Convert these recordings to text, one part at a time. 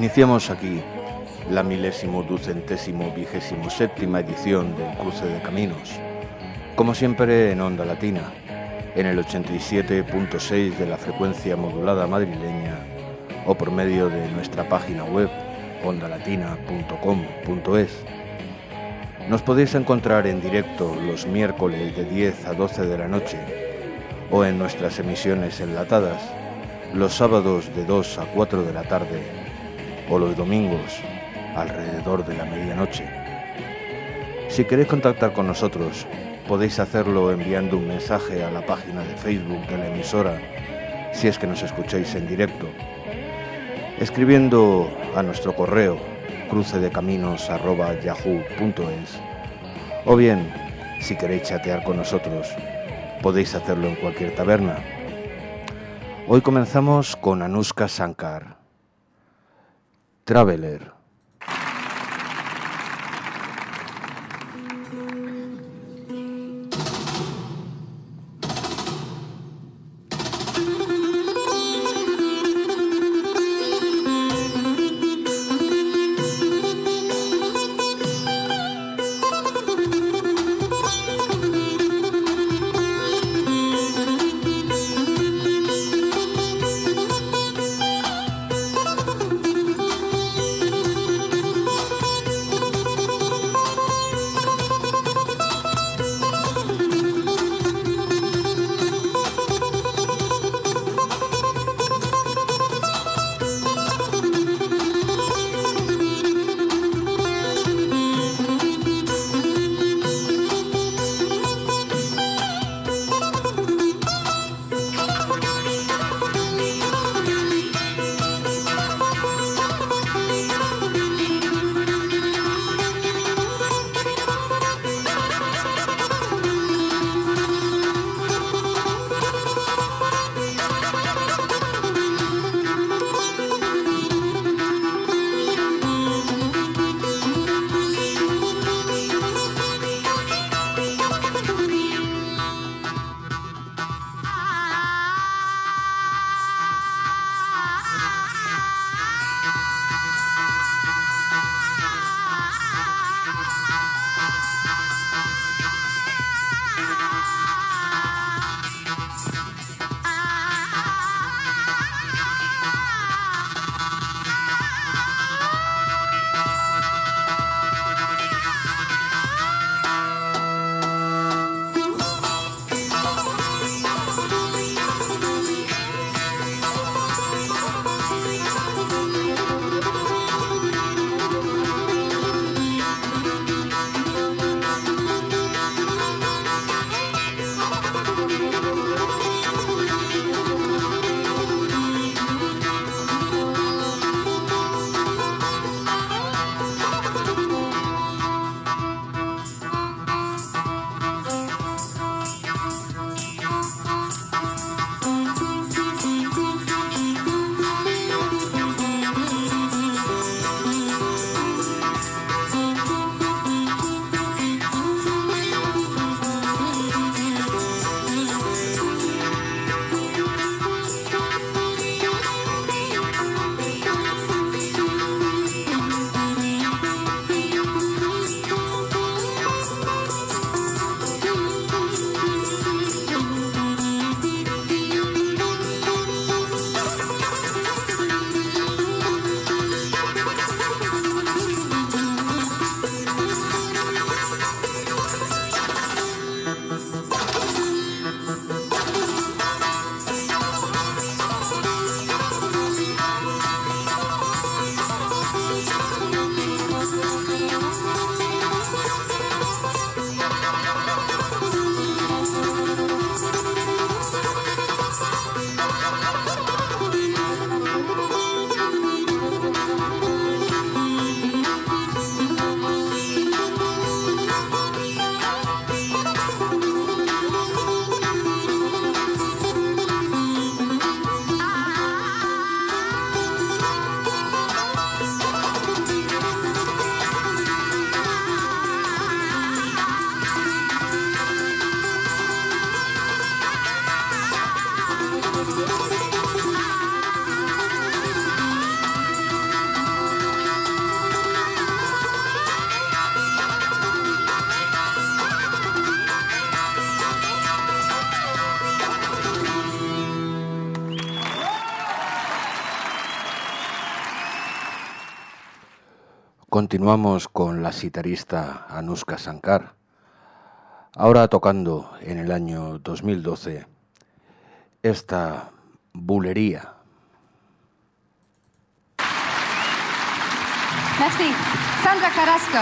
Iniciamos aquí la 1227ª edición del Cruce de Caminos, como siempre en Onda Latina, en el 87.6 de la frecuencia modulada madrileña o por medio de nuestra página web ondalatina.com.es. Nos podéis encontrar en directo los miércoles de 10 a 12 de la noche o en nuestras emisiones enlatadas los sábados de 2 a 4 de la tarde o los domingos alrededor de la medianoche. Si queréis contactar con nosotros, podéis hacerlo enviando un mensaje a la página de Facebook de la emisora, si es que nos escucháis en directo, escribiendo a nuestro correo crucedecaminos@yahoo.es, o bien, si queréis chatear con nosotros, podéis hacerlo en cualquier taberna. Hoy comenzamos con Anushka Shankar, Traveler. Continuamos con la sitarista Anushka Shankar, ahora tocando en el año 2012 esta bulería. Merci. Sandra Carrasco.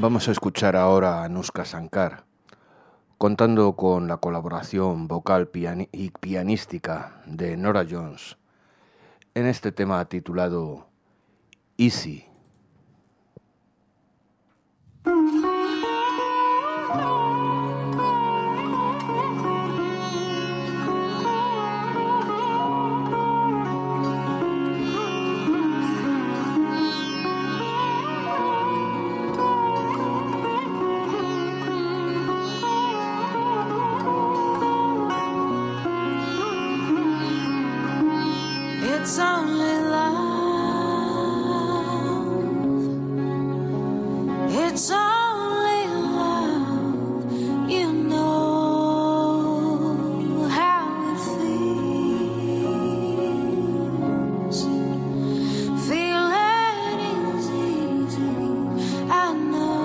Vamos a escuchar ahora a Anushka Shankar, contando con la colaboración vocal y pianística de Norah Jones, en este tema titulado Easy. It's only love. It's only love. You know how it feels. Feeling is easy. I know.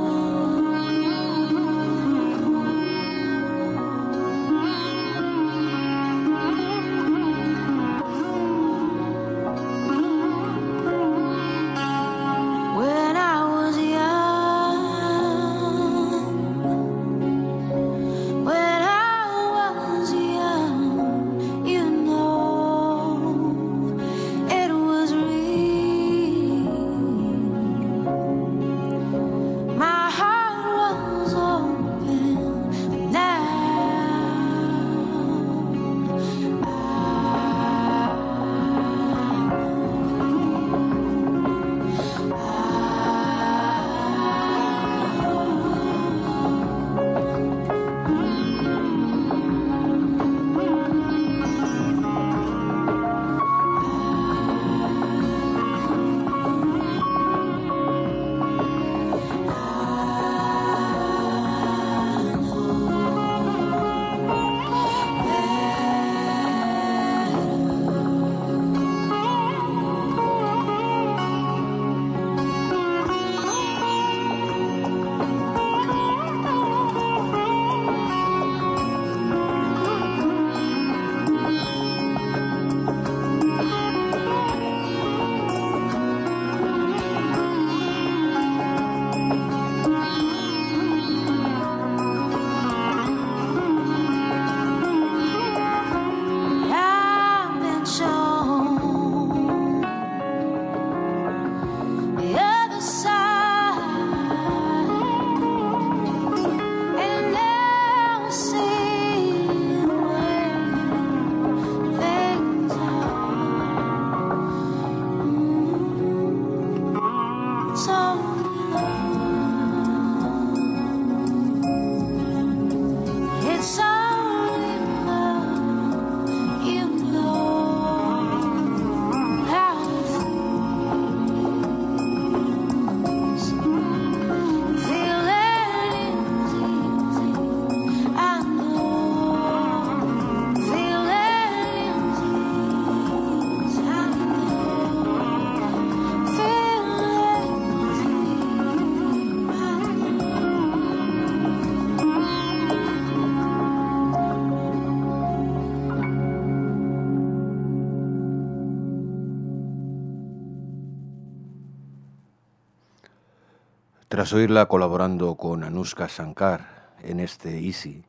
Tras oírla colaborando con Anushka Shankar en este Easy,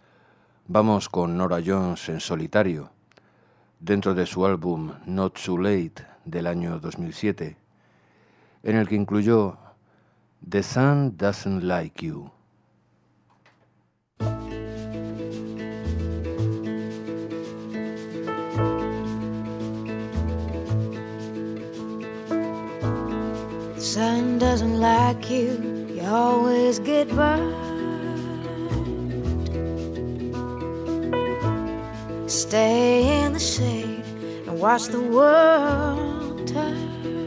vamos con Norah Jones en solitario, dentro de su álbum Not Too Late del año 2007, en el que incluyó The Sun Doesn't Like You. The sun doesn't like you, you always get burned. Stay in the shade and watch the world turn.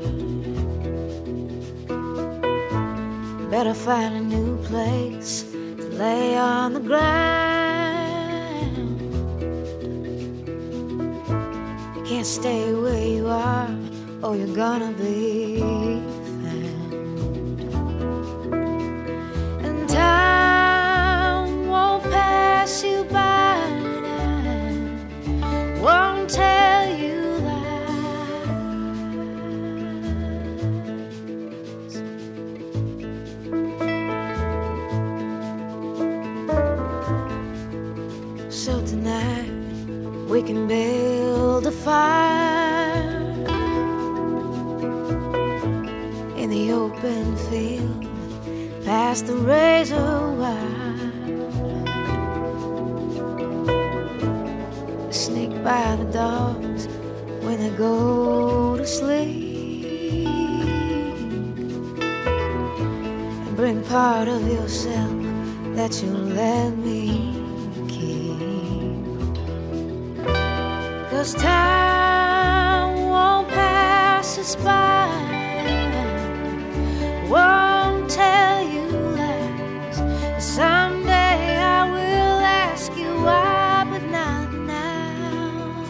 Better find a new place to lay on the ground. You can't stay where you are, or you're gonna be found. And time won't pass you by now, won't tell you lies. fire in the open field, past the razor wire. Sneak by the dogs when they go to sleep, and bring part of yourself that you let me keep. 'Cause time won't pass us by, won't tell you lies. Someday I will ask you why, but not now.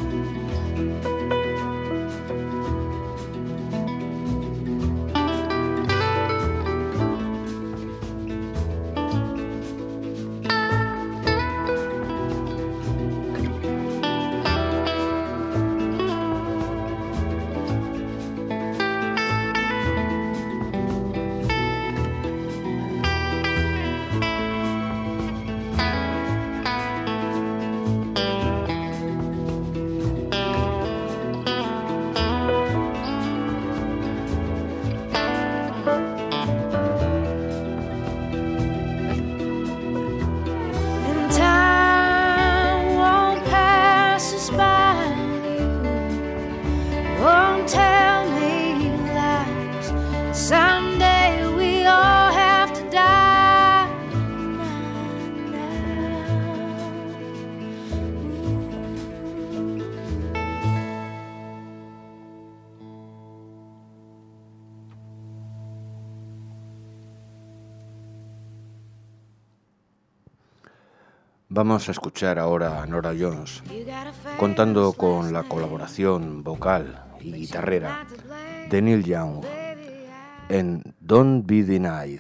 Vamos a escuchar ahora a Norah Jones contando con la colaboración vocal y guitarrera de Neil Young en Don't Be Denied.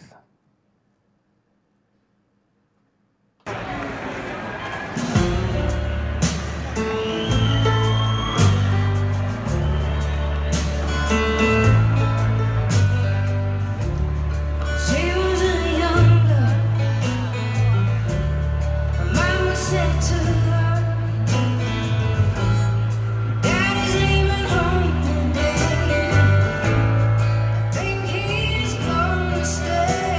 Stay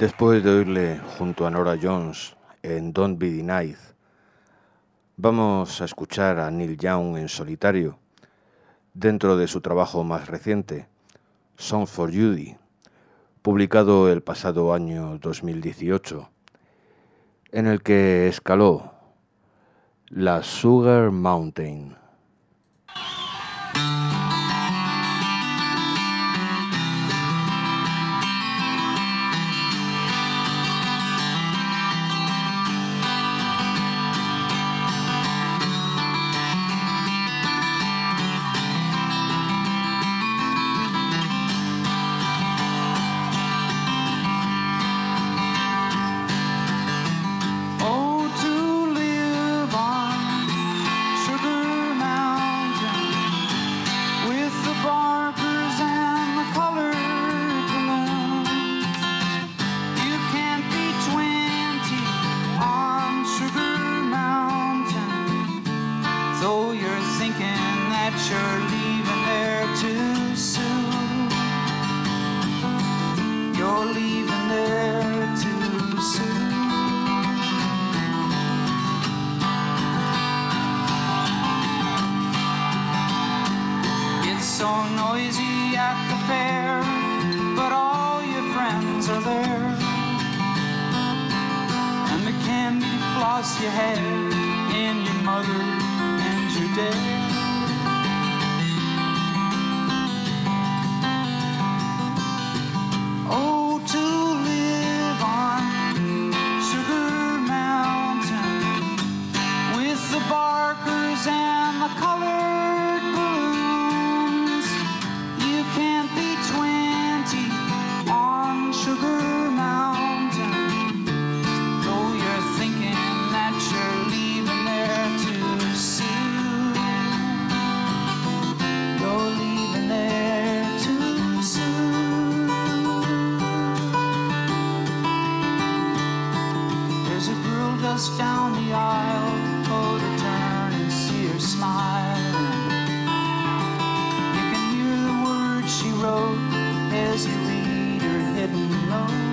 Después de oírle junto a Nora Jones en Don't Be Denied, vamos a escuchar a Neil Young en solitario, dentro de su trabajo más reciente, Song for Judy, publicado el pasado año 2018, en el que escaló la Sugar Mountain. You had in your mother and your dad. Oh, to live on Sugar Mountain with the barkers and the colored balloons. You can't be 20 on Sugar Mountain, though you're thinking you're leaving there too soon. You're leaving there too soon. There's a girl just down the aisle, go to turn and see her smiling. You can hear the words she wrote as you read her hidden note.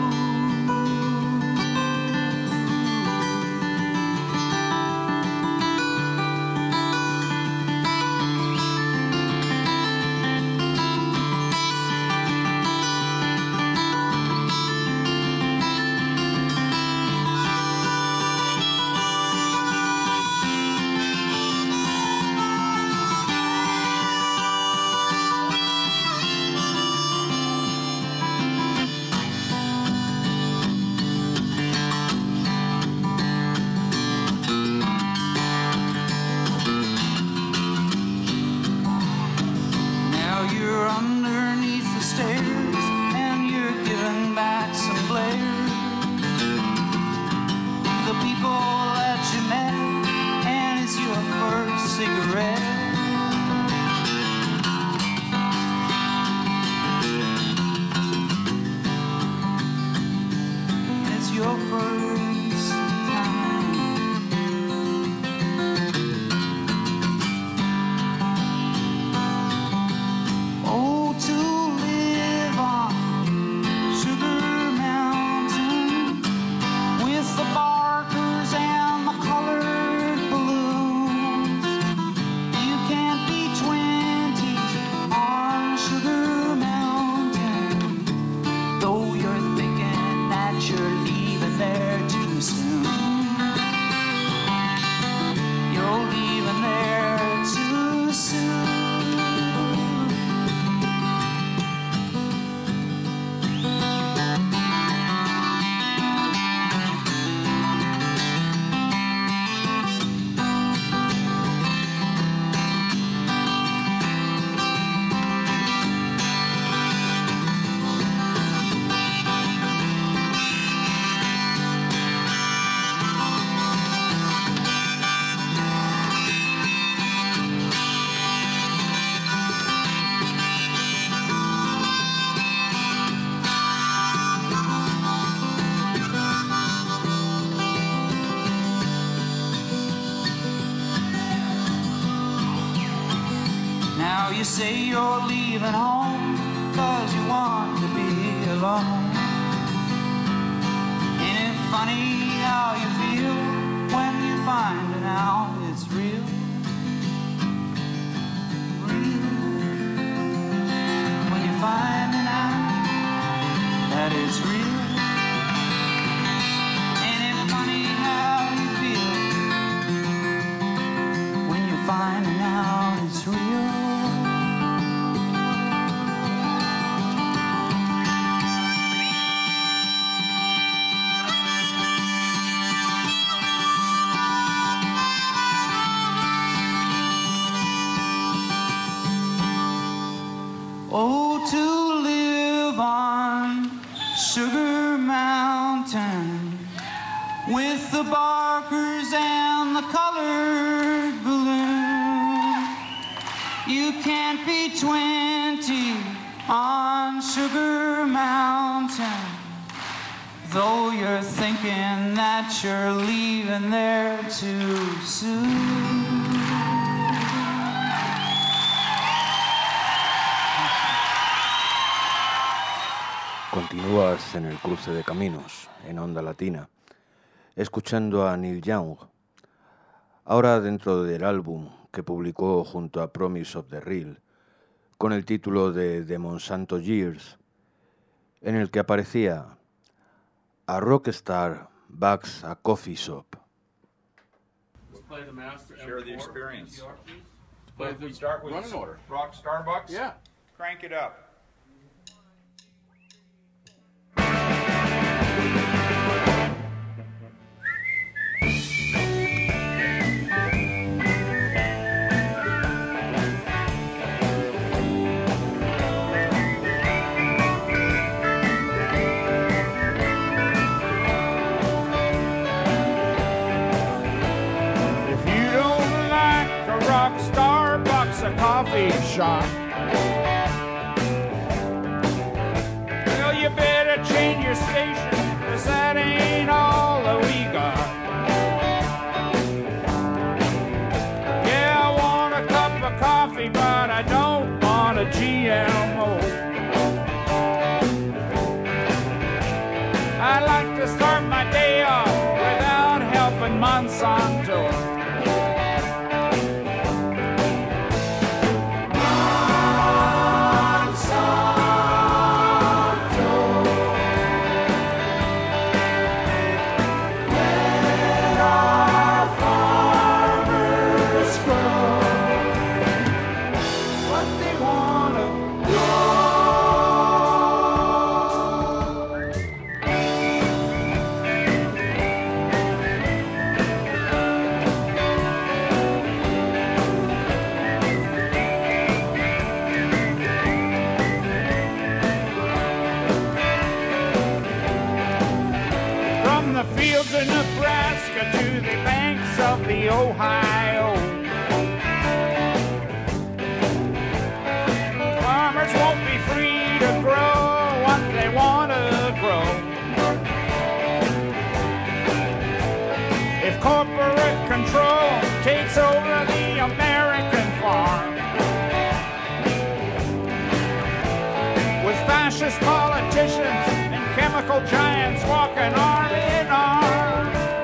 You say you're leaving home 'cause you want to be alone. funny how you feel when you find out it's real. When you find out that it's real. Ain't it funny how you feel when you find out it's real? Oh, to live on Sugar Mountain with the barkers and the colored balloon. You can't be 20 on Sugar Mountain, though you're thinking that you're leaving there too soon. Continúas en el cruce de caminos, en Onda Latina, escuchando a Neil Young, ahora dentro del álbum que publicó junto a Promise of the Real, con el título de The Monsanto Years, en el que aparecía A Rockstar Backs a Coffee Shop. Let's play the master. Share the experience. Play We start with running order. Rock Starbucks. Yeah. Crank it up. A coffee shop. Well, you better change your station, 'cause that ain't all that we got. Yeah, I want a cup of coffee, but I don't want a GMO. I like to start my day off without helping Monsanto. Nebraska to the banks of the Ohio. Farmers won't be free to grow what they want to grow. If corporate control takes over the American farm, with fascist politicians and chemical giants walking arm in arm.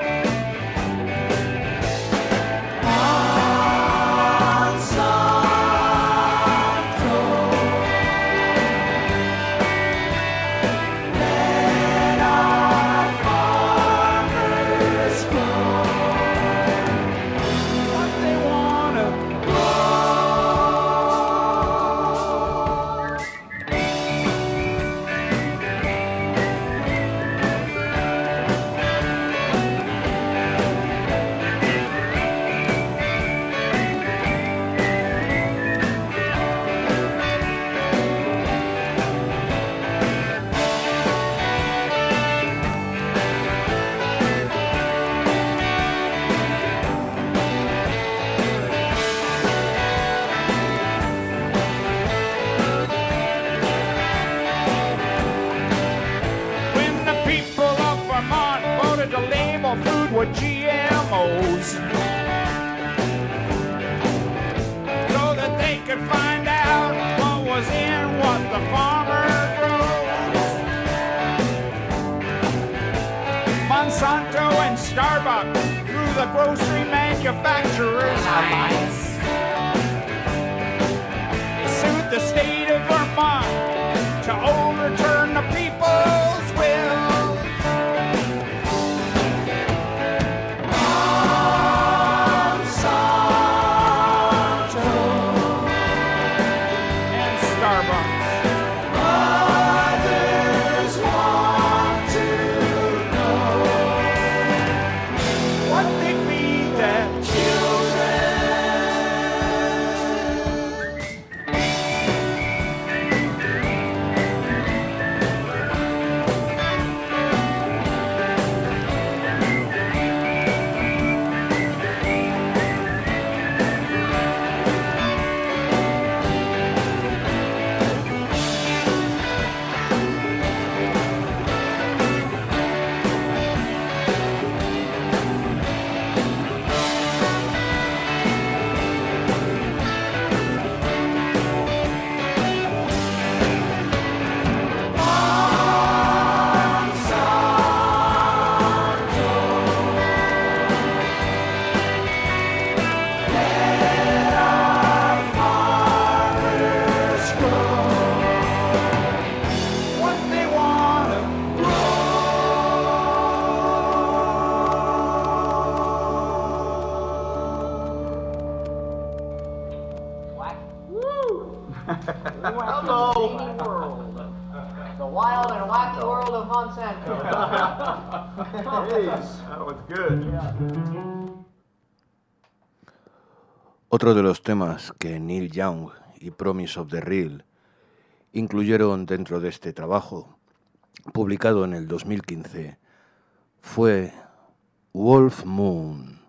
With GMOs, so that they could find out what was in what the farmer grows. Grocery Manufacturers Alliance. Sued the state of Vermont to overturn the people's will. Monsanto and Starbucks. Mothers want to know what they feed their children. What they wanna Hello, world. The wild and wacky world of Monsanto. That was good. Otro de los temas que Neil Young y Promise of the Real incluyeron dentro de este trabajo, publicado en el 2015, fue Wolf Moon.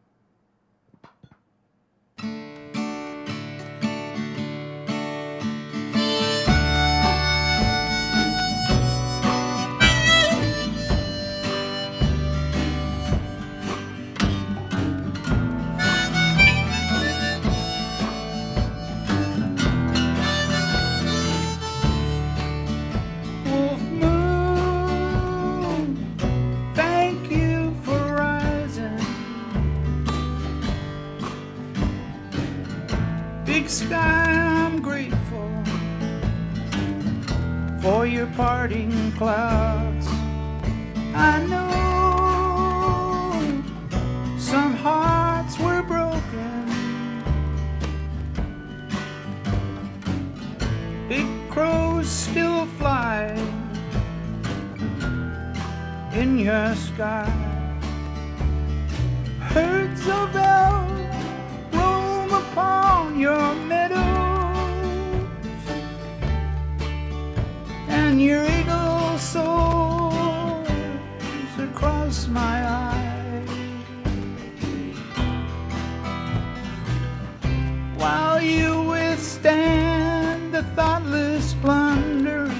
Wolf Moon, thank you for rising. Big sky, I'm grateful for your parting clouds. I know some hearts were broken. Big crows still fly in your sky. Herds of elves roam upon your meadows, and your eagle soars across my eyes. While you withstand the thoughtless plundering,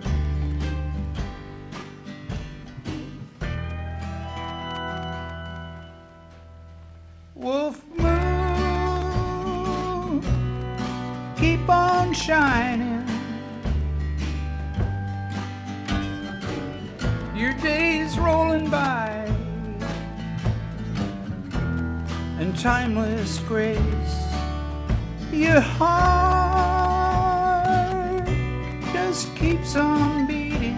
Wolf Moon, keep on shining. Your days rolling by in timeless grace. Your heart just keeps on beating.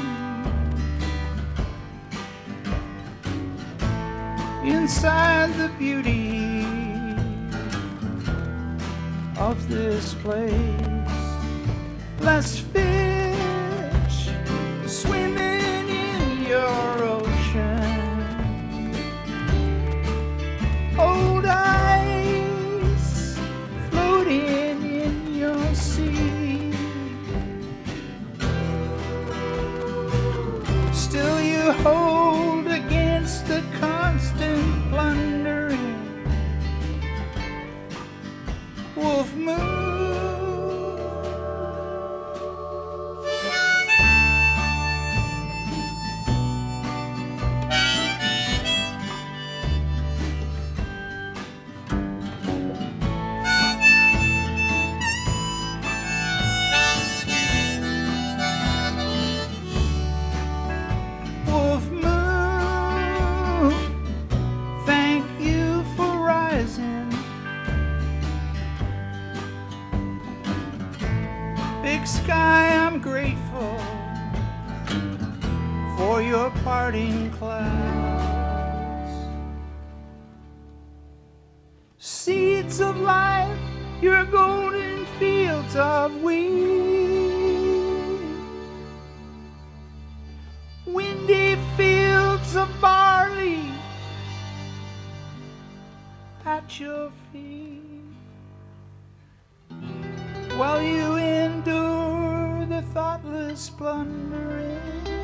Inside the beauty of this place, less fish swimming in your ocean, old ice floating in your sea. Still you hold against the constant plundering. Wolf Moon. Wolf Moon, thank Big sky, I'm grateful for your parting clouds. Seeds of life, your golden fields of wheat. Windy fields of barley at your feet. While you endure the thoughtless plundering.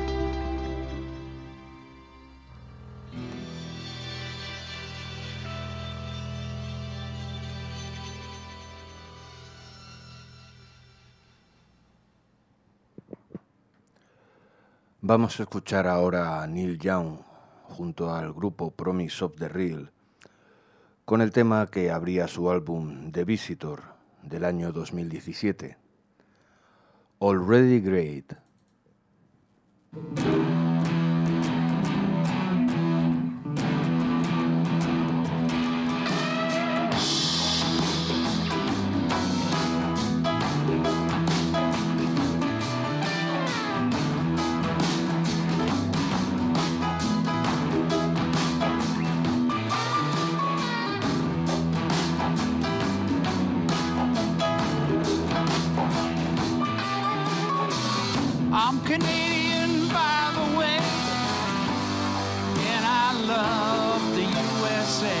Vamos a escuchar ahora a Neil Young junto al grupo Promise of the Real con el tema que abría su álbum The Visitor del año 2017, Already Great. I'm Canadian, by the way, and I love the USA.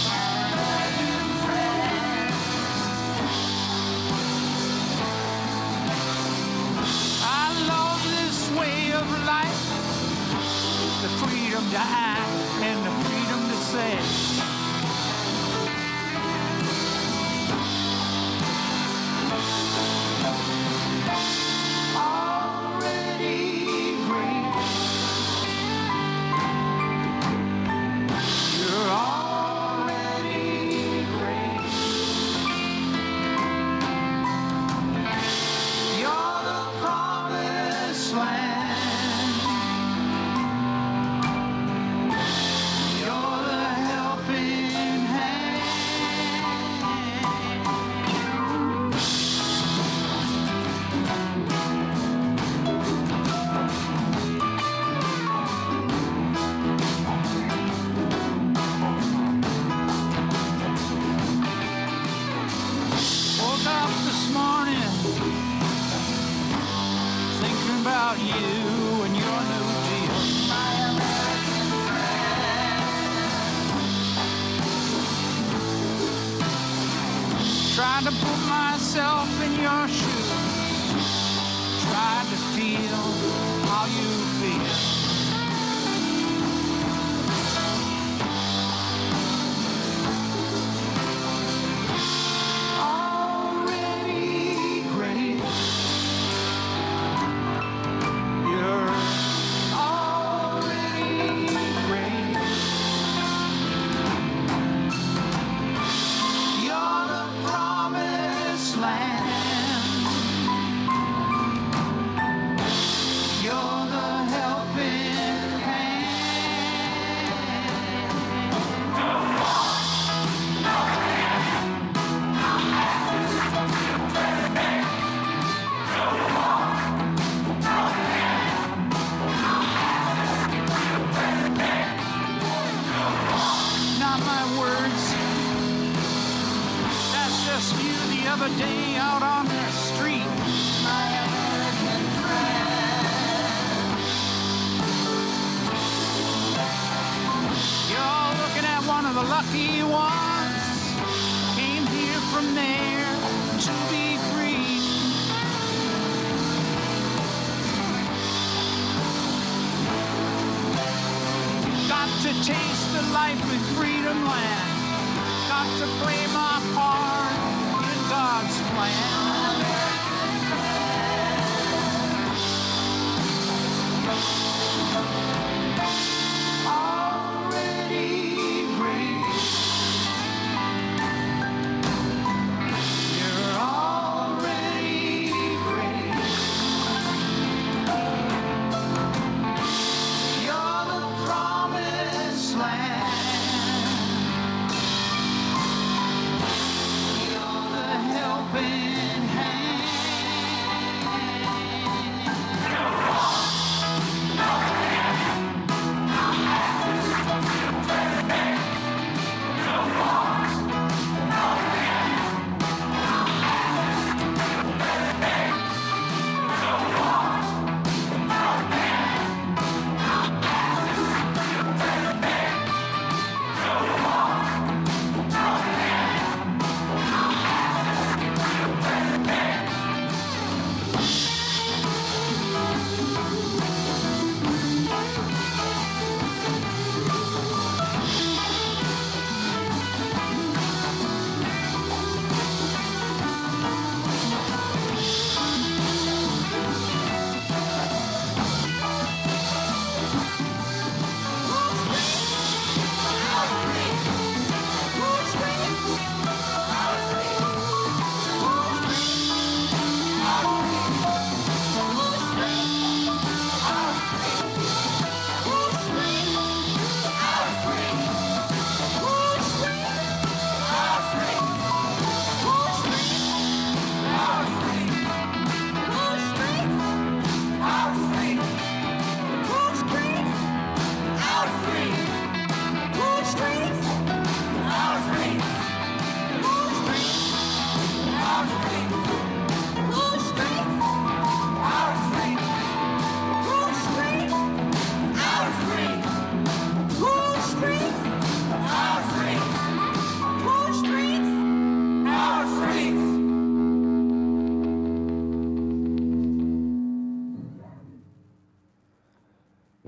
I love this way of life, the freedom to act and the freedom to say. Trying to put myself in your shoes, trying to feel how you feel. Already great, you're already great. You're the promised land. You're the helping hand. Not my words. That's just you the other day out on the street. My American friend. You're looking at one of the lucky ones. Came here from there to be free. Got to taste the life with freedom land. Got to play my part in God's plan. Already great. You're already great. You're the promised land. You're the helping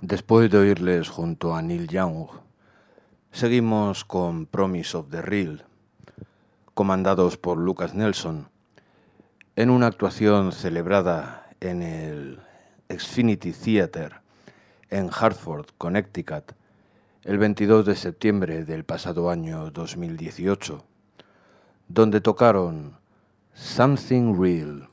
Después de oírles junto a Neil Young, seguimos con Promise of the Real, comandados por Lucas Nelson, en una actuación celebrada en el Xfinity Theater en Hartford, Connecticut, el 22 de septiembre del pasado año 2018, donde tocaron Something Real.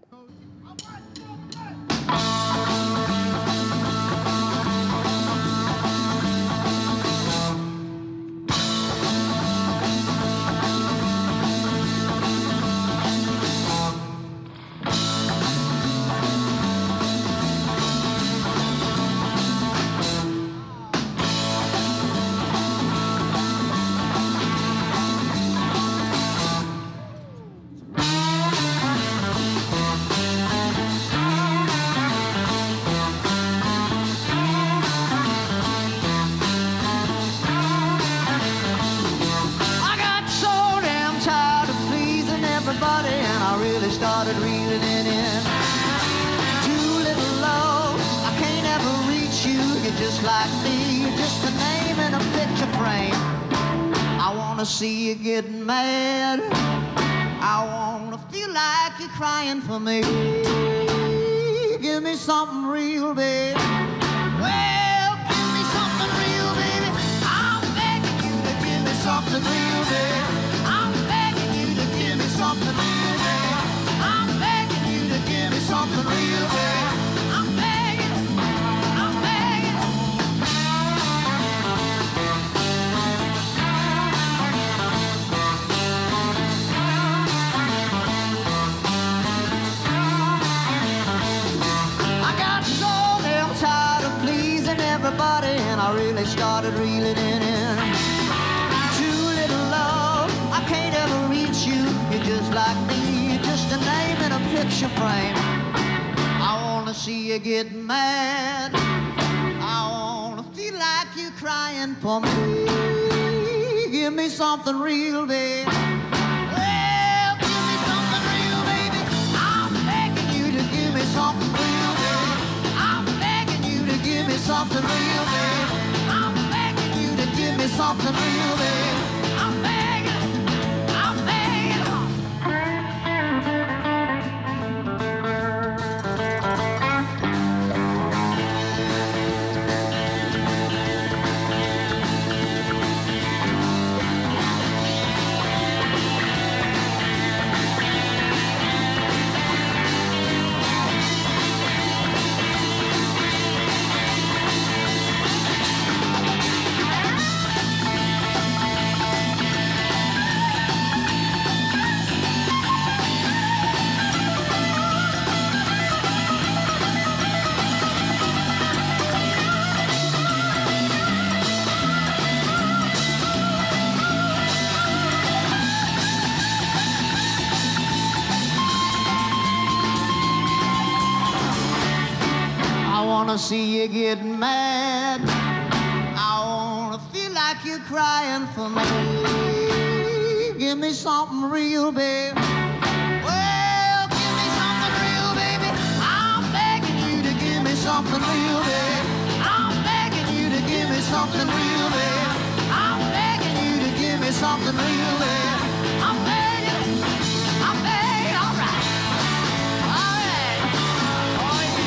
See you getting mad. I wanna feel like you're crying for me. Give me something real, baby. Well, give me something real, baby. I'm begging you to give me something real, baby. I'm begging you to give me something real, baby. I'm begging you to give me something real, baby. I'm begging, I'm begging. Everybody, and I really started reeling in. Too little love, I can't ever reach you. You're just like me, you're just a name in a picture frame. I wanna see you getting mad. I wanna feel like you're crying for me. Give me something real, baby. Well, give me something real, baby. I'm begging you to give me something real, baby. I'm begging you to give me something real, baby. I'm begging you to give me something real, baby. I'm begging, I'm begging. See you getting mad. I wanna feel like you're crying for me. Give me something real, baby. Well, give me something real, baby. I'm begging you to give me something real, baby. I'm begging you to give me something real, baby. I'm begging you to give me something real, baby. I'm begging, all right. All right. Oh, yeah.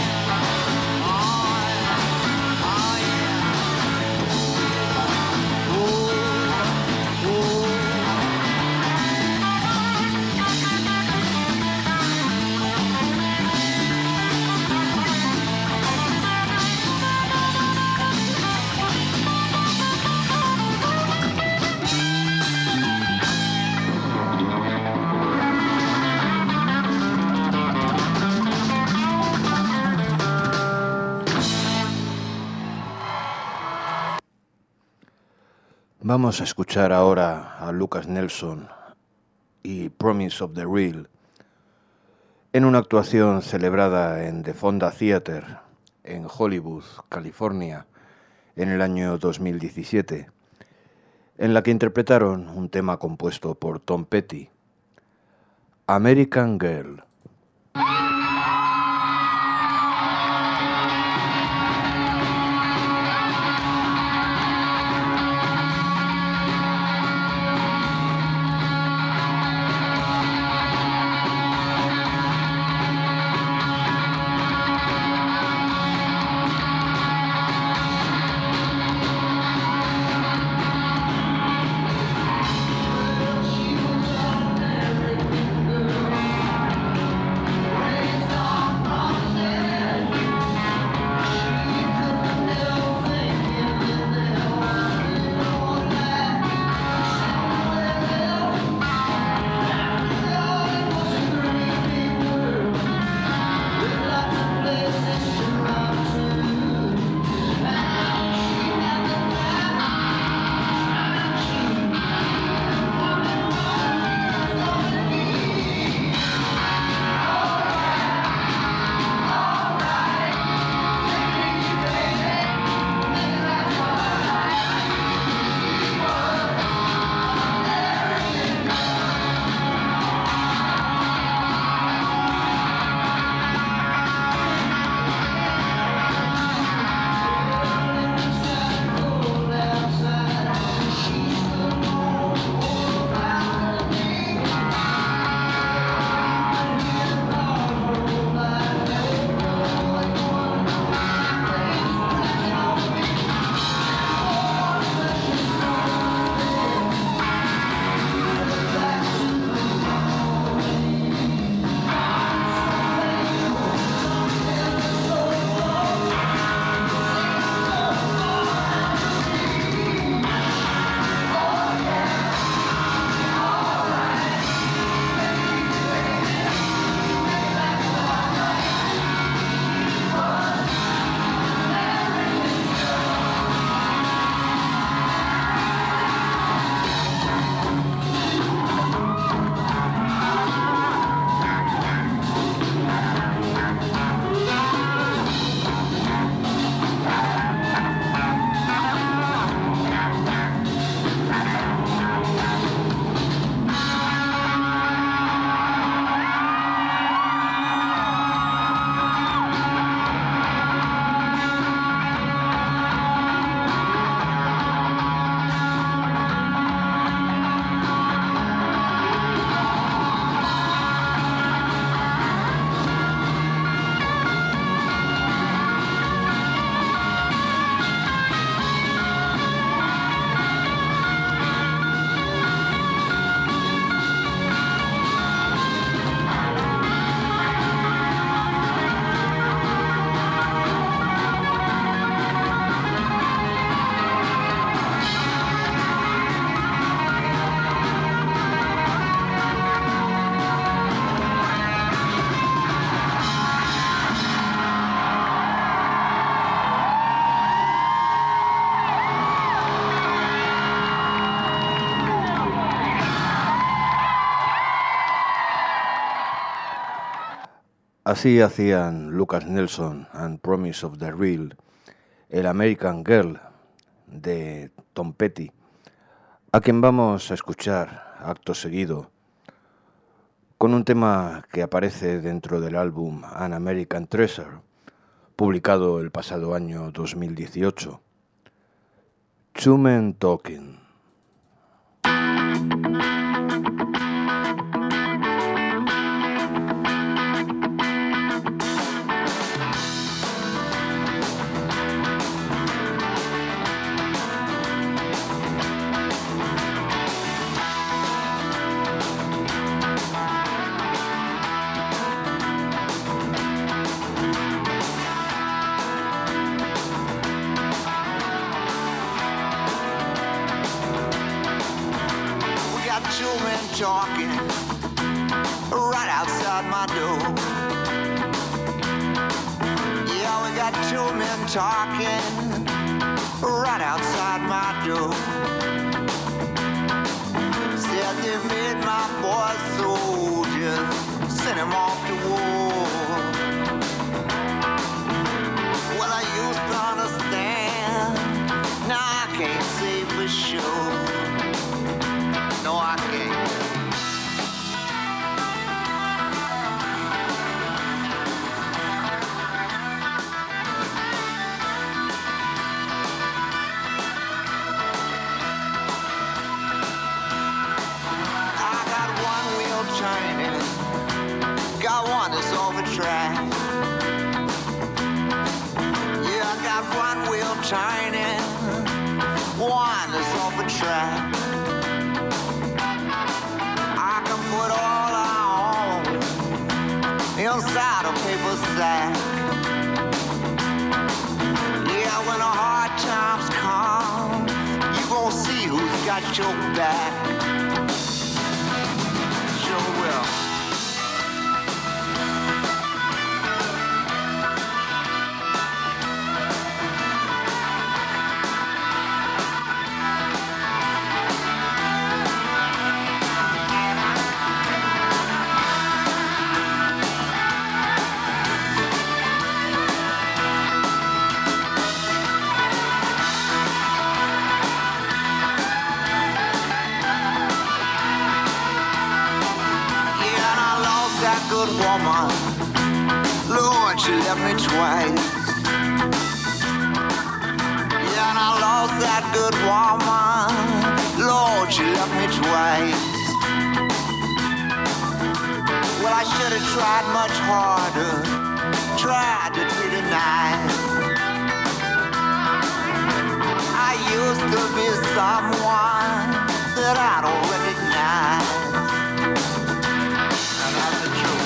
Vamos a escuchar ahora a Lucas Nelson y Promise of the Real en una actuación celebrada en The Fonda Theater en Hollywood, California, en el año 2017, en la que interpretaron un tema compuesto por Tom Petty, American Girl. Así hacían Lucas Nelson and Promise of the Real, el American Girl de Tom Petty, a quien vamos a escuchar acto seguido con un tema que aparece dentro del álbum An American Treasure, publicado el pasado año 2018. Two Men Talking. Talking right outside my door. Yeah, we got two men talking right outside my door. Said they made my boy soldier, sent him off to war. Well, I used to understand, now I can't say for sure. No, I can't. Got one that's over track. Yeah, I got one wheel turning, one that's over track. I can put all I own inside a paper sack. Yeah, when the hard times come, you gon' see who's got your back. Sure will. woman. Lord, she left me twice. Yeah, and I lost that good woman. Lord, she left me twice. Well, I should have tried much harder, tried to treat her nice. I used to be someone that I don't recognize. And that's the truth.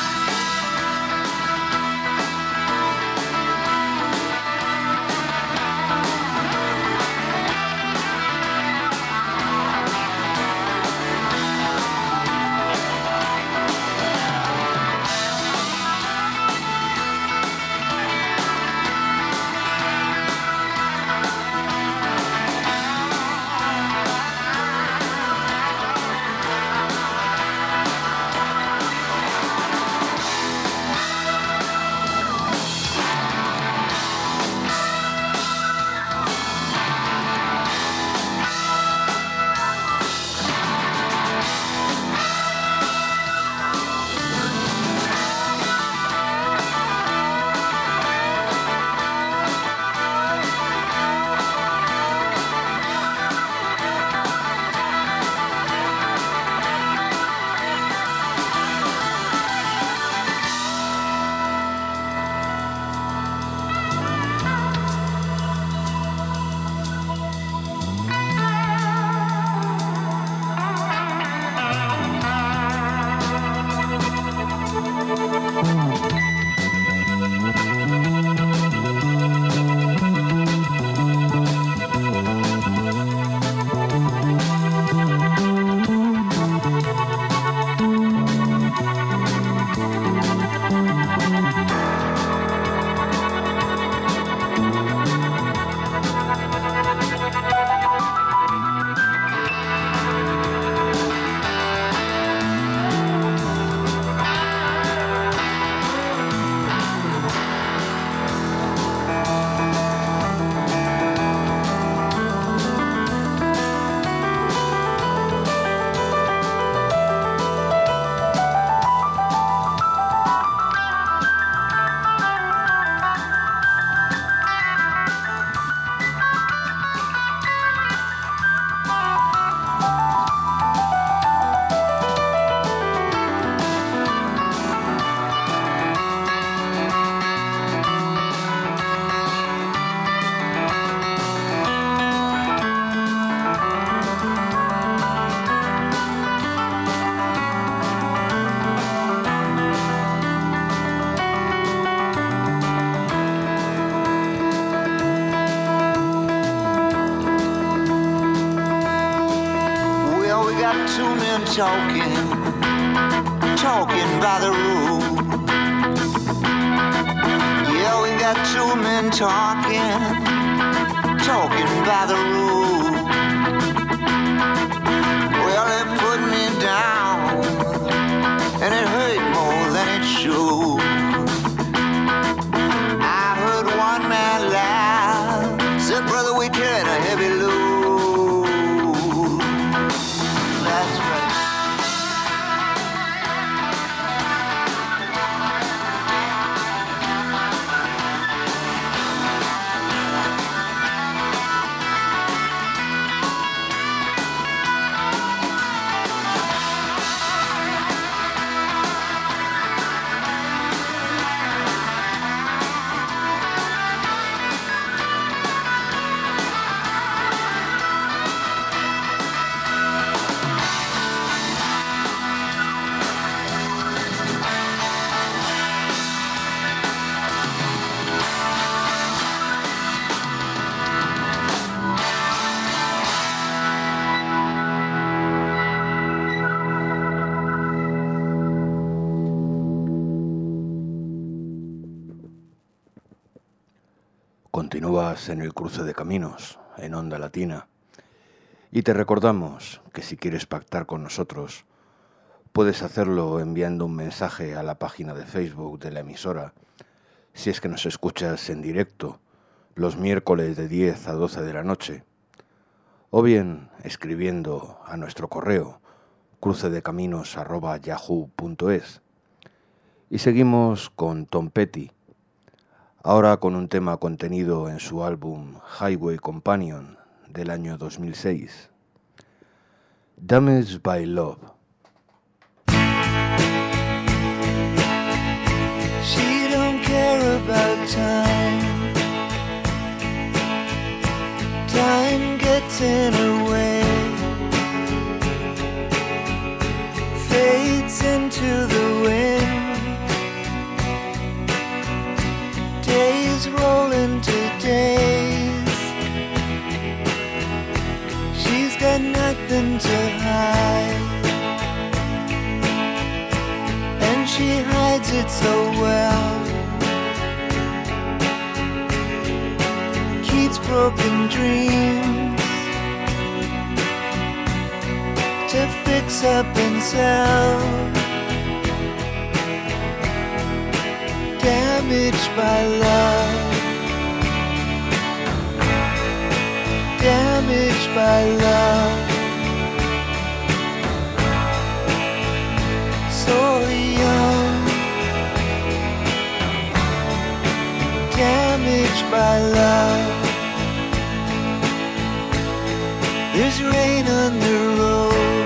Two men talking by the road. Yeah, we got two men talking by the road. Well, they put me down, and it hurt more than it should. I heard one man laugh, said, "Brother, we carrying a heavy load." That's right. Continúas en el cruce de caminos, en Onda Latina, y te recordamos que si quieres pactar con nosotros, puedes hacerlo enviando un mensaje a la página de Facebook de la emisora, si es que nos escuchas en directo, los miércoles de 10 a 12 de la noche, o bien escribiendo a nuestro correo crucedecaminos@yahoo.es. Y seguimos con Tom Petty, ahora con un tema contenido en su álbum Highway Companion del año 2006, Damaged by Love. She don't care about time. Time gets in her way, fades into the wind. Days roll into days. She's got nothing to hide, and she hides it so well. Keeps broken dreams to fix up and sell. Damaged by love, damaged by love. So young, damaged by love. There's rain on the road,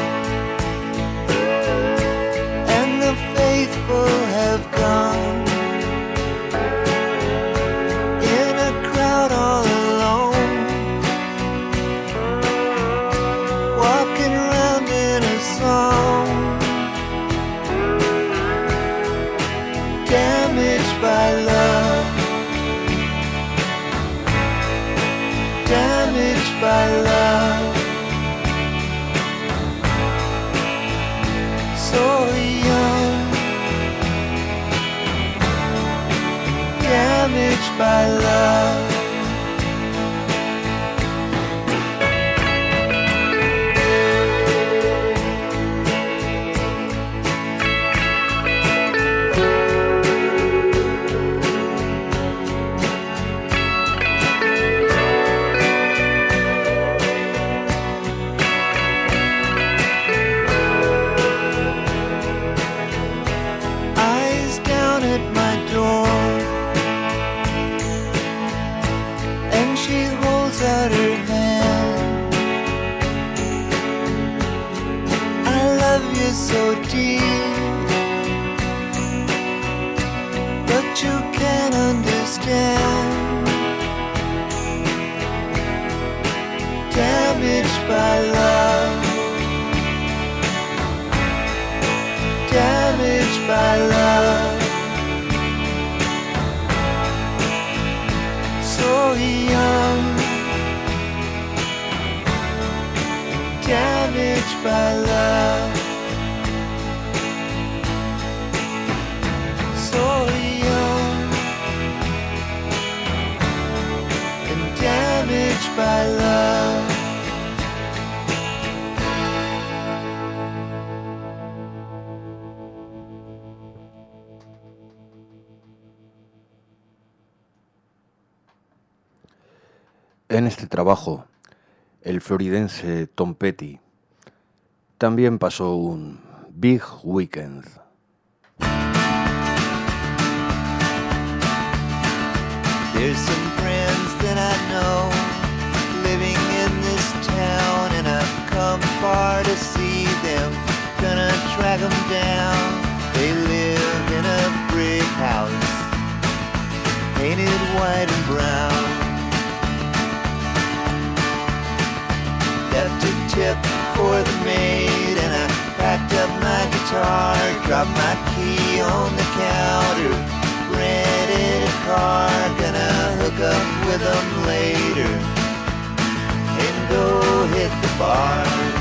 and the faithful have gone. In a crowd all alone, walking around in a song. Damaged by love, damaged by love. So young, damaged by love. Eyes down at my door, and she holds out her hand. I love you so deep, but you can't understand. Damaged by love, damaged by love. So young, damaged by love. So young, and damaged by love. En este trabajo, el floridense Tom Petty también pasó un Big Weekend. There's some friends that I know living in this town, and I've come far to see them. Gonna track them down. They live in a brick house, painted white and brown. Left a tip for the maid, and I packed up my guitar, dropped my key on the counter, rented a car, gonna hook up with them later, and go hit the bars.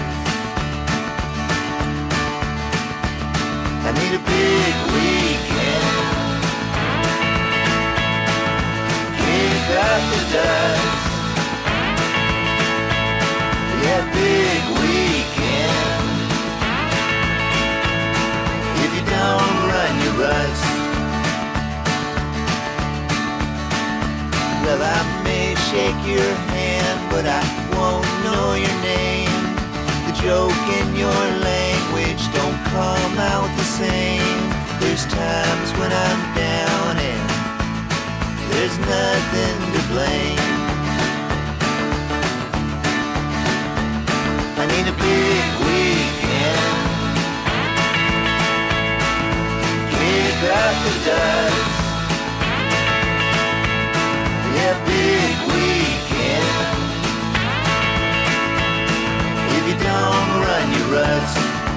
I need a big weekend, kick up the dust. Yeah, big weekend. If you don't run, you rust. Well, I may shake your hand, but I won't know your name. The joke in your language don't come out the same. There's there's times when I'm down and there's nothing to blame. I need a big weekend, kick out the dust. Yeah, big weekend. If you don't run, you rust.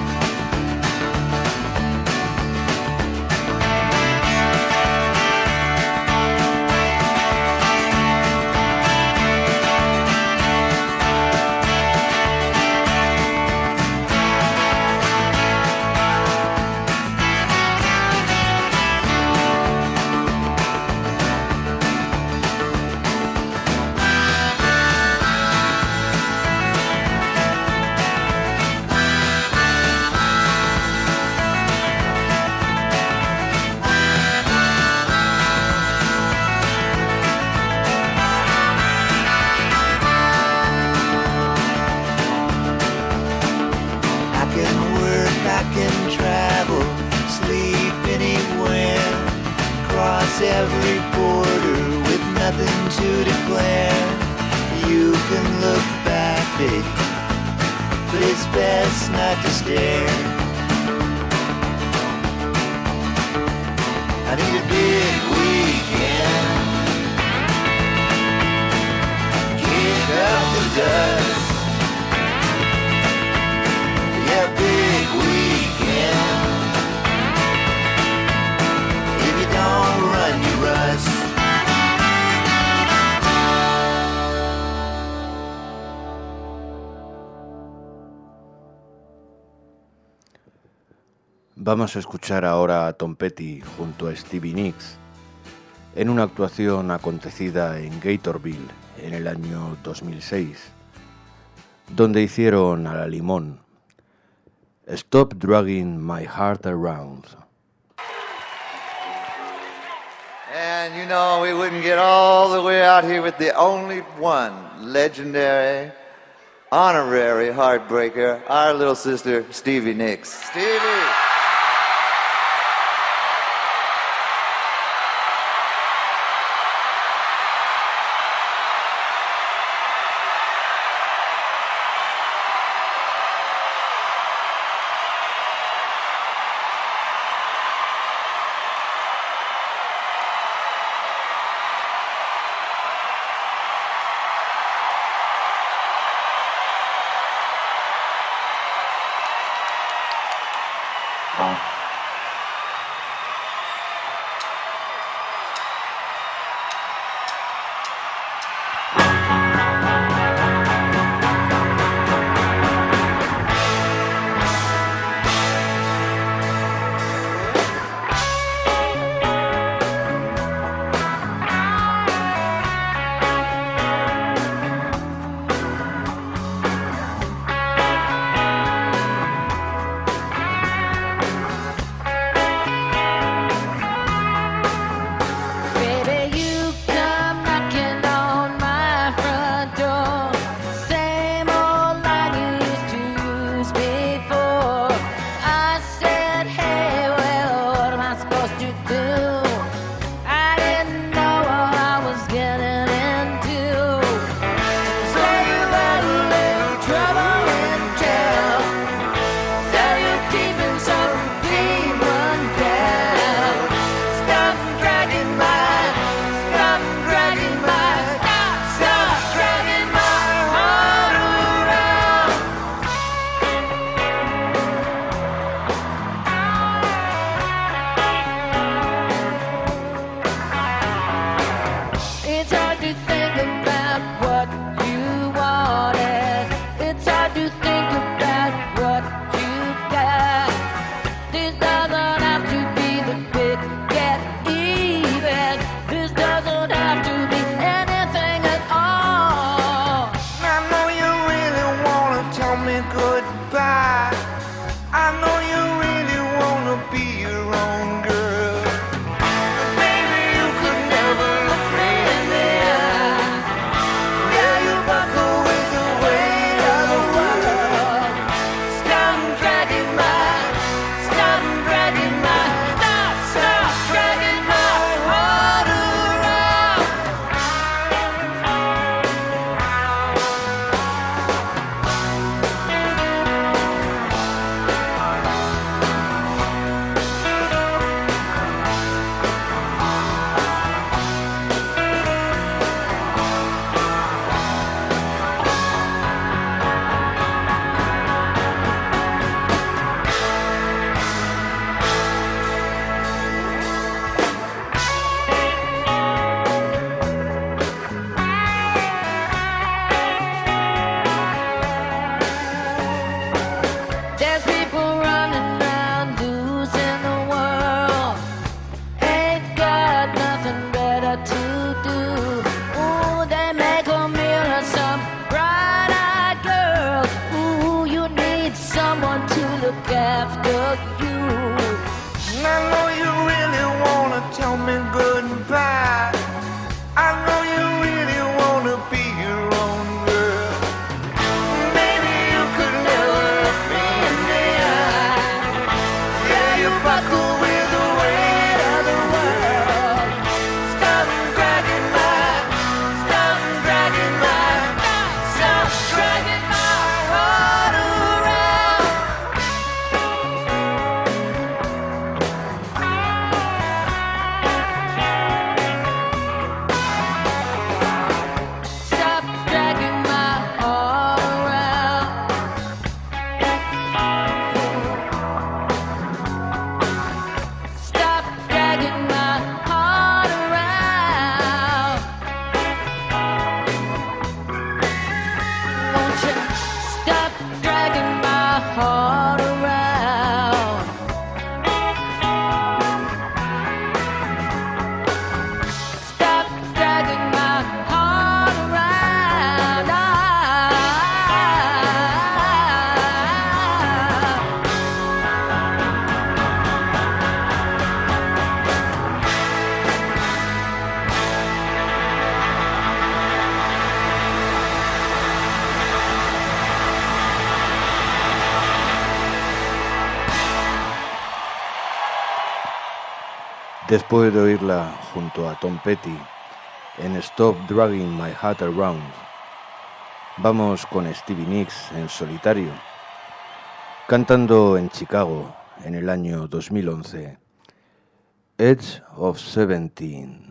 Every border with nothing to declare. You can look back, baby, but it's best not to stare. I need a big weekend, kick up the dust. Yeah, big weekend. If you don't run, you rust. Vamos a escuchar ahora a Tom Petty junto a Stevie Nicks en una actuación acontecida en Gatorville en el año 2006, donde hicieron a la limón Stop Dragging My Heart Around. And you know, we wouldn't get all the way out here with the only one legendary, honorary heartbreaker, our little sister, Stevie Nicks. Stevie! Después de oírla junto a Tom Petty en Stop Dragging My Hat Around, vamos con Stevie Nicks en solitario, cantando en Chicago en el año 2011, Edge of 17.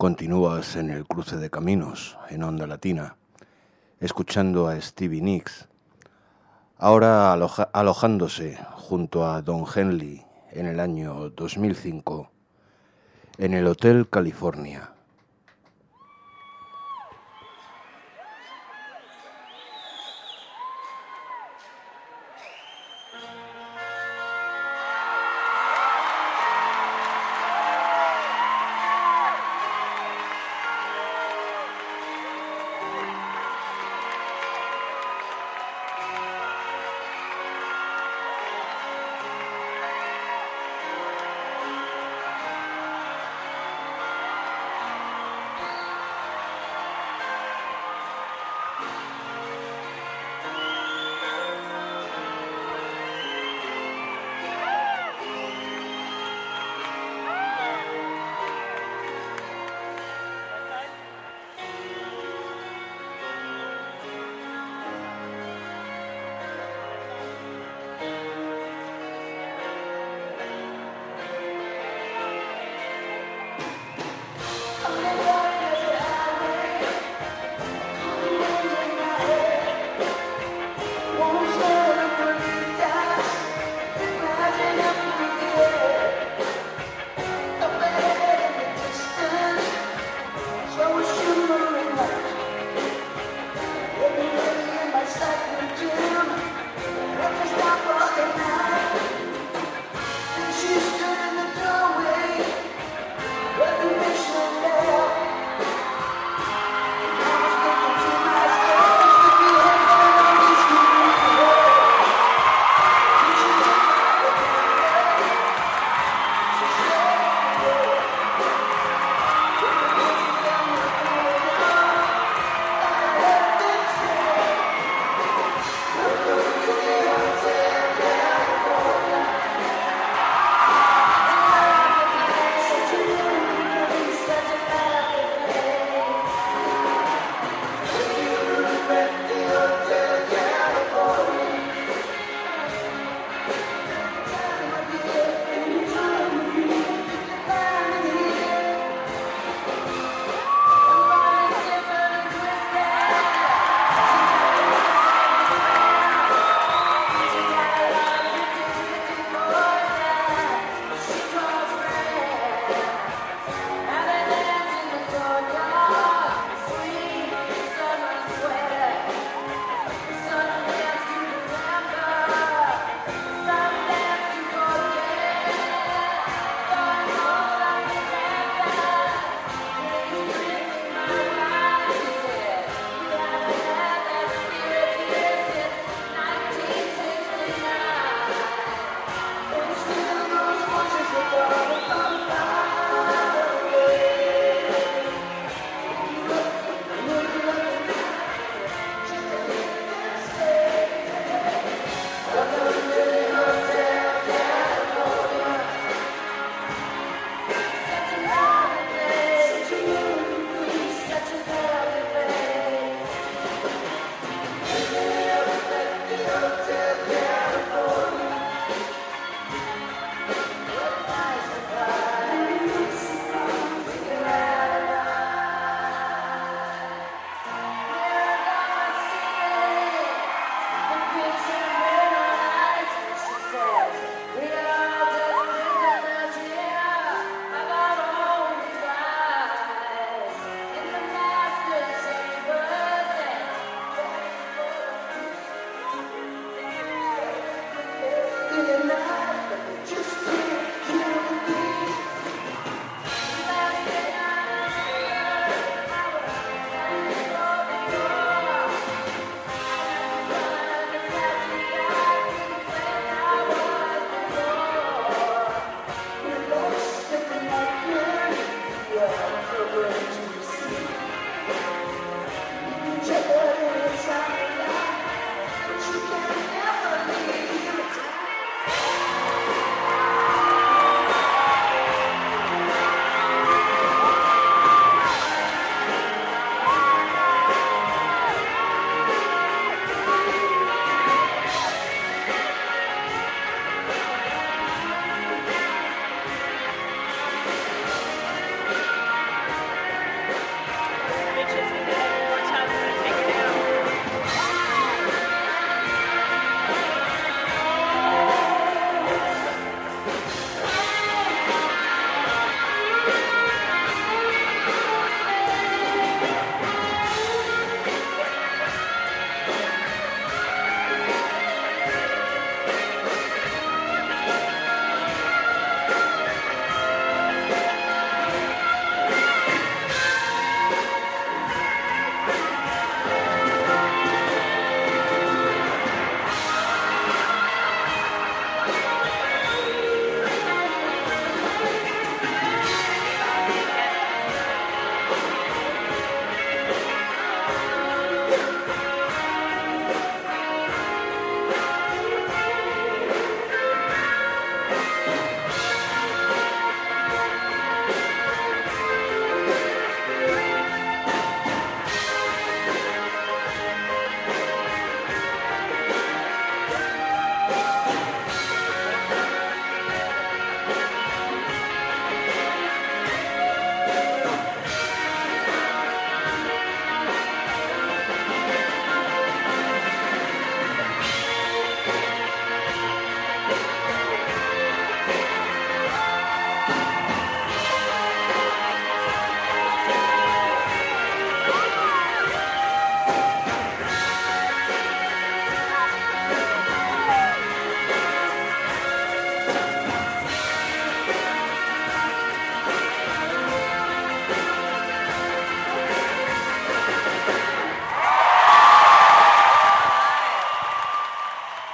Continúas en el cruce de caminos, en Onda Latina, escuchando a Stevie Nicks, ahora alojándose junto a Don Henley en el año 2005 en el Hotel California.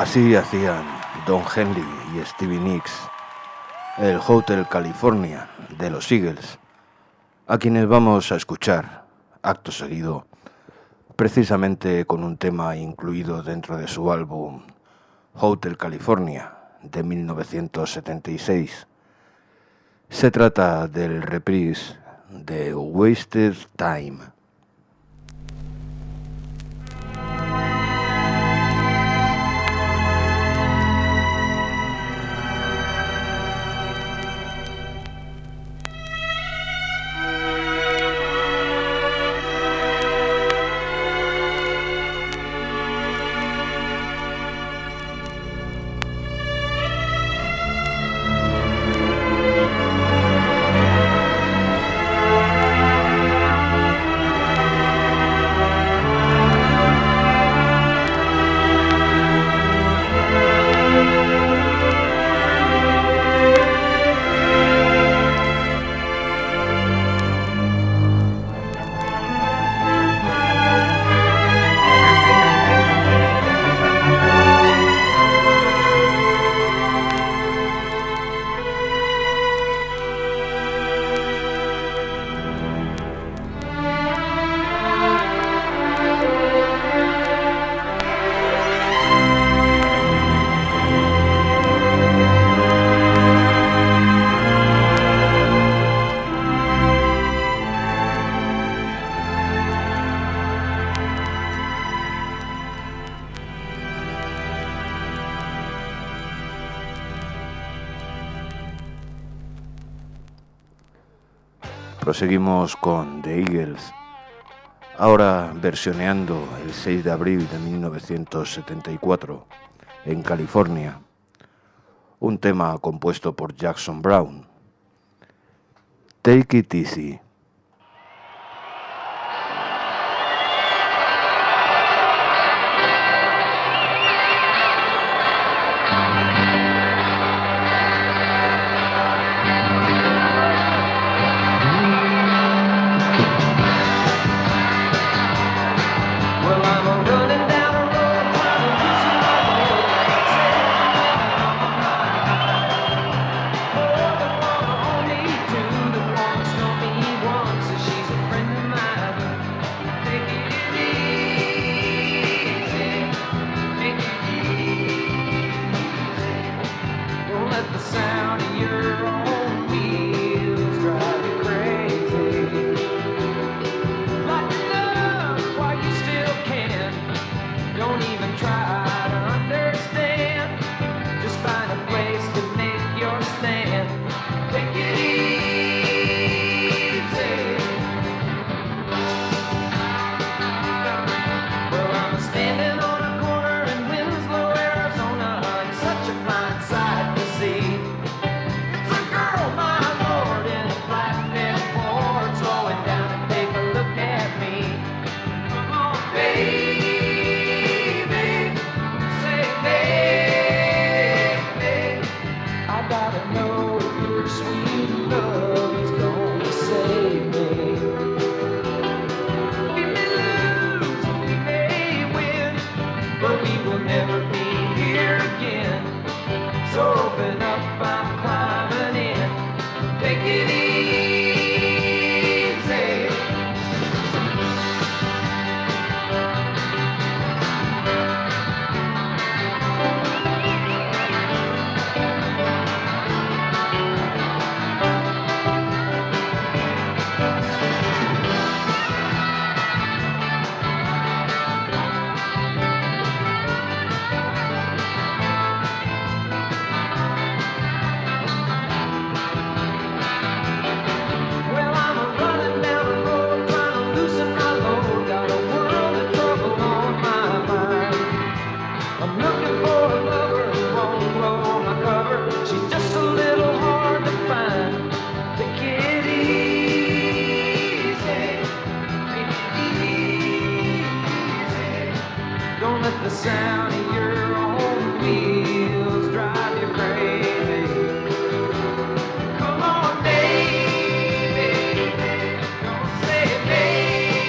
Así hacían Don Henley y Stevie Nicks, el Hotel California de los Eagles, a quienes vamos a escuchar acto seguido, precisamente con un tema incluido dentro de su álbum Hotel California de 1976. Se trata del reprise de Wasted Time. Proseguimos con The Eagles, ahora versioneando el 6 de abril de 1974 en California, un tema compuesto por Jackson Browne, Take It Easy.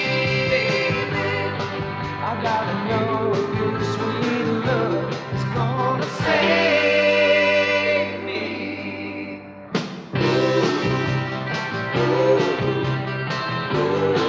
I gotta know if your sweet love is gone.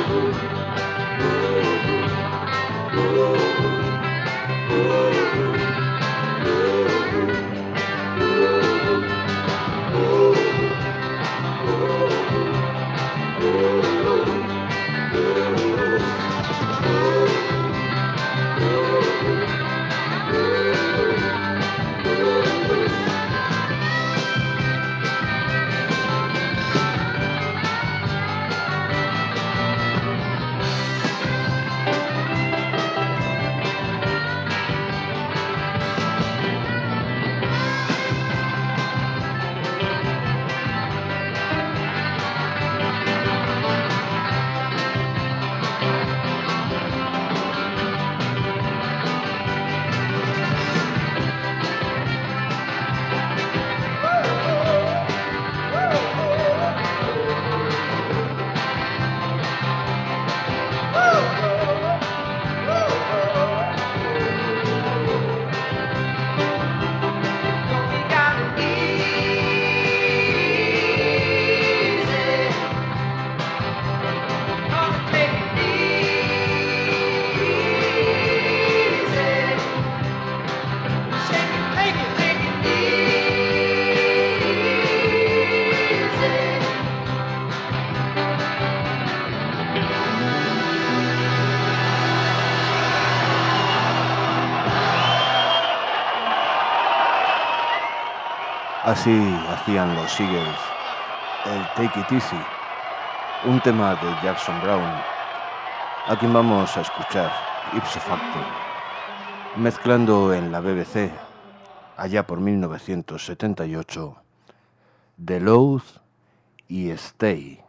Así hacían los Eagles, el Take It Easy, un tema de Jackson Browne, a quien vamos a escuchar ipso facto, mezclando en la BBC, allá por 1978, The Load y Stay.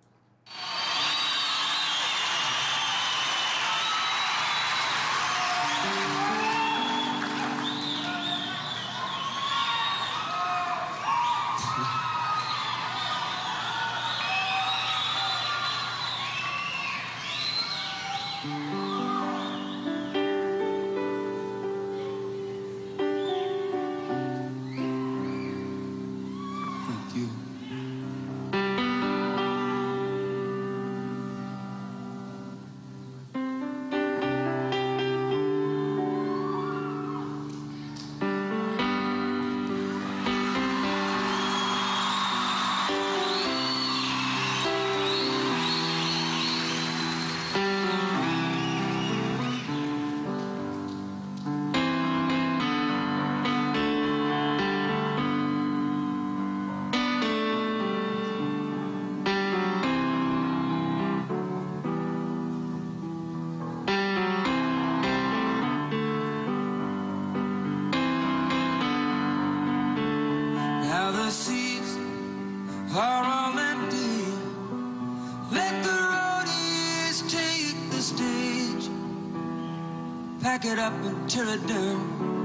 Pack it up and tear it down.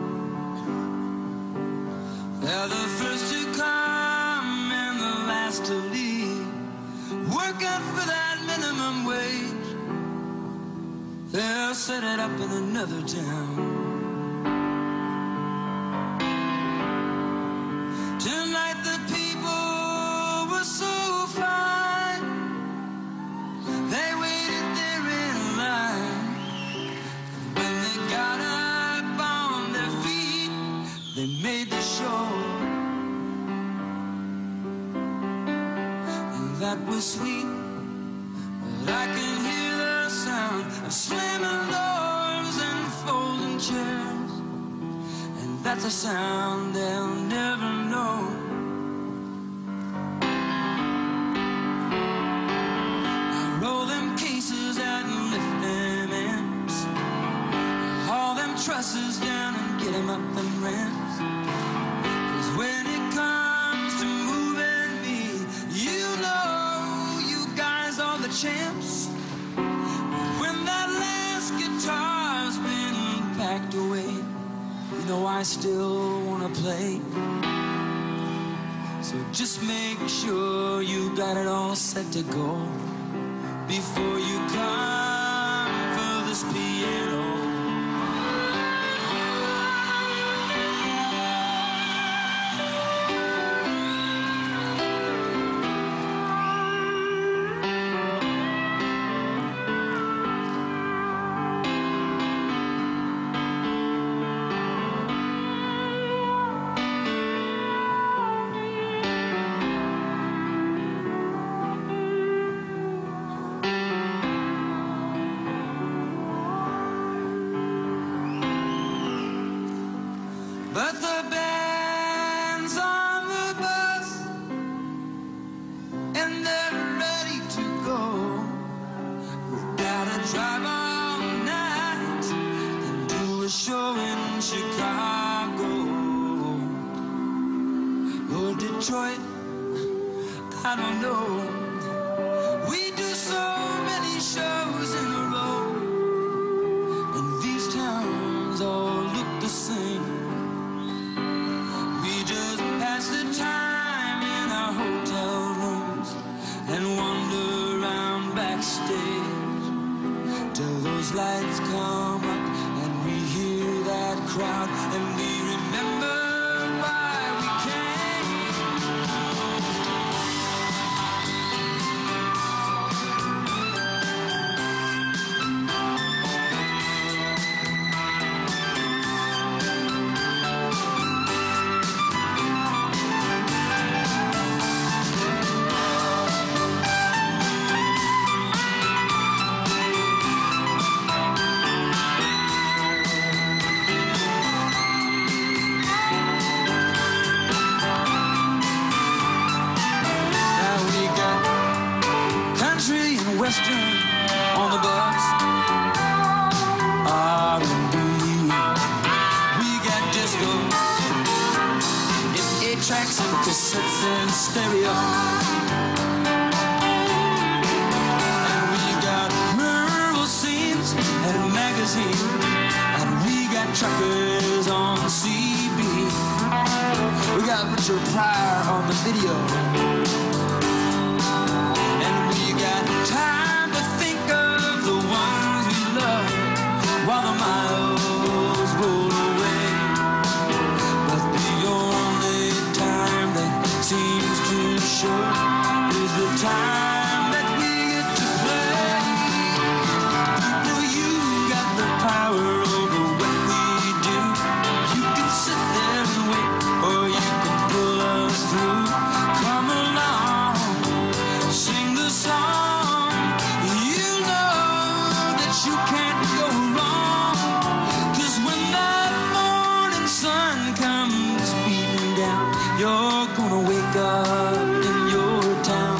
They're the first to come and the last to leave. Working for that minimum wage. They'll set it up in another town. Tonight the people were so fine. They waited there in line. When they got up on their feet, they made the show. And that was sweet. But I can hear the sound of slamming doors and folding chairs. And that's a sound they'll never know. I roll them cases out and lift them amps. Haul them trusses down and get them up them ramps. 'Cause when it comes to moving me, you know you guys are the champs. But when that last guitar's been packed away, you know I still wanna play. So just make sure you got it all set to go before you come for this piano. I don't know. We do so many shows in a row, and these towns all look the same. We just pass the time in our hotel rooms and wander around backstage till those lights come up and we hear that crowd and we remember why we came. Western on the bus, R&B, we got disco, it's 8 tracks and cassettes and stereo, and we got rural scenes and a magazine, and we got truckers on CB, we got Richard Pryor on the video. Time to think of the ones we love while the miles roll away. But the only time that seems too short is the time that we get to play. People, you got the power over what we do. You can sit there and wait, or you can pull us through. Come along, sing the song. You can't go wrong, 'cause when that morning sun comes beating down, you're gonna wake up in your town.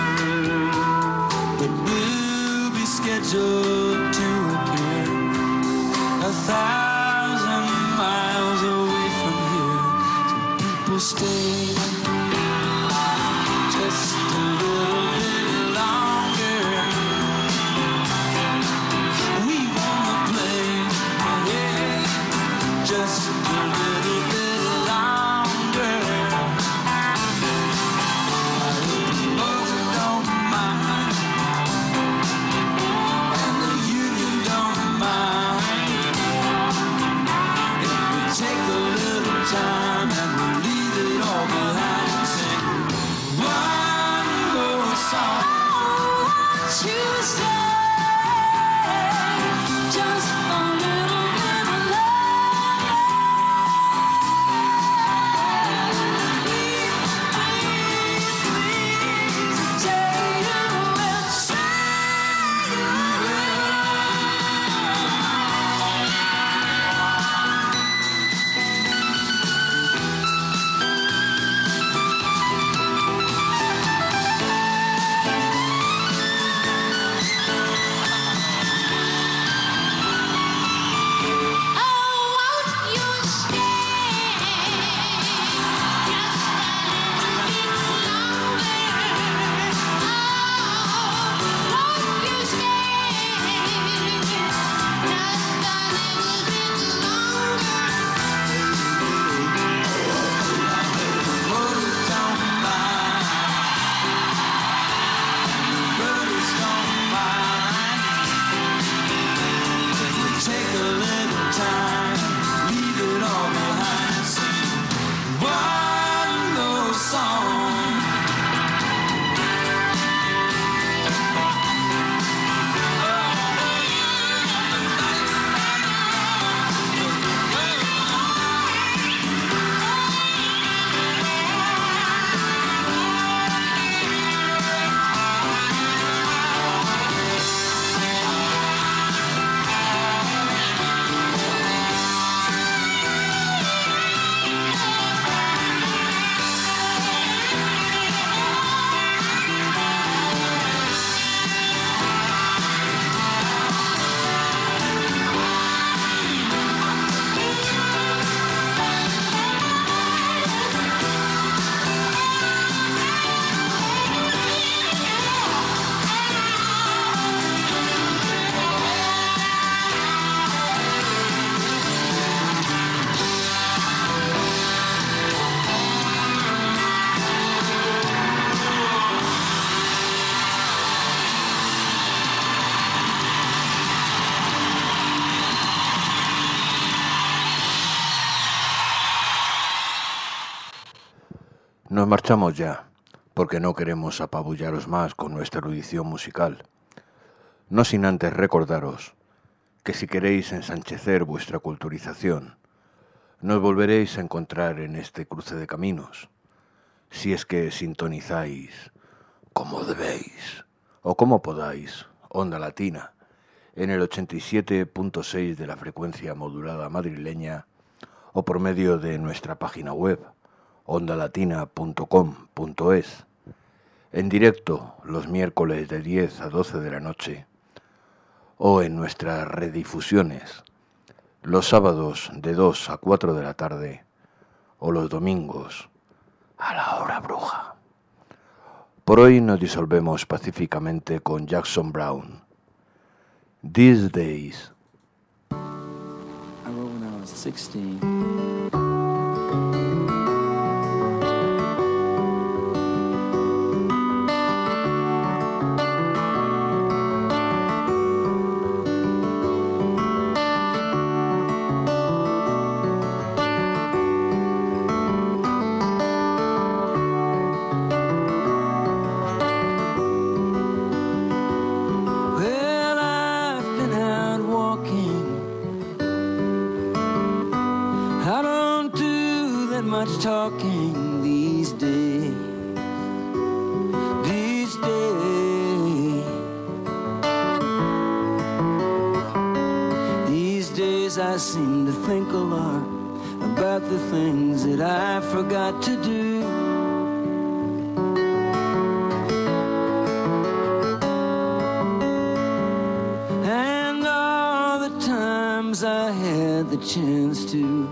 But we'll be scheduled to appear 1,000 miles away from here. So people stay just a little bit longer. Just a little bit longer. I hope you don't mind, and the union don't mind, if we take a little time and we leave it all behind. Nos marchamos ya, porque no queremos apabullaros más con nuestra erudición musical. No sin antes recordaros que si queréis ensanchecer vuestra culturización, nos volveréis a encontrar en este cruce de caminos, si es que sintonizáis como debéis o como podáis, Onda Latina, en el 87.6 de la frecuencia modulada madrileña o por medio de nuestra página web, ondalatina.com.es, en directo los miércoles de 10 a 12 de la noche, o en nuestras redifusiones los sábados de 2 a 4 de la tarde, o los domingos a la hora bruja. Por hoy nos disolvemos pacíficamente con Jackson Browne. These Days. I wrote when I was 16. Talking these days, I seem to think a lot about the things that I forgot to do. And all the times I had the chance to.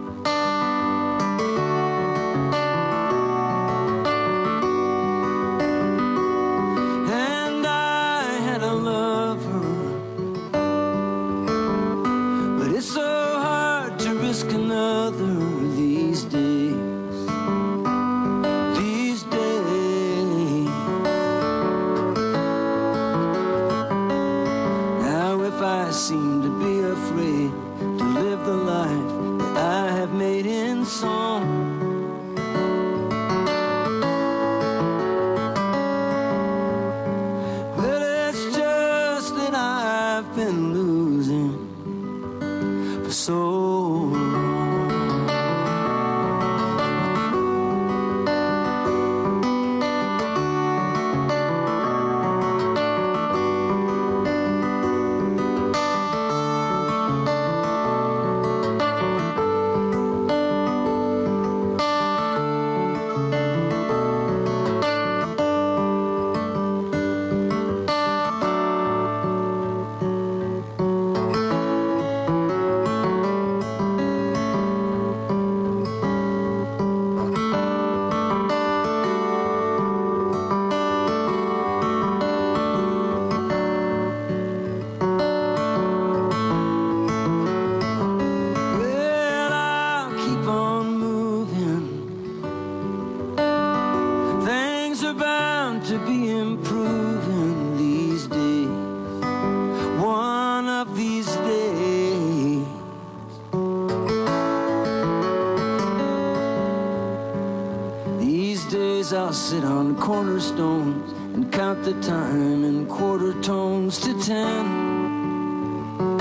I'll sit on cornerstones and count the time in quarter tones to 10.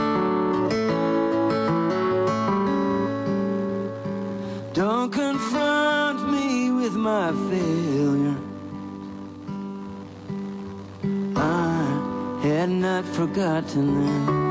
Don't confront me with my failure. I had not forgotten them.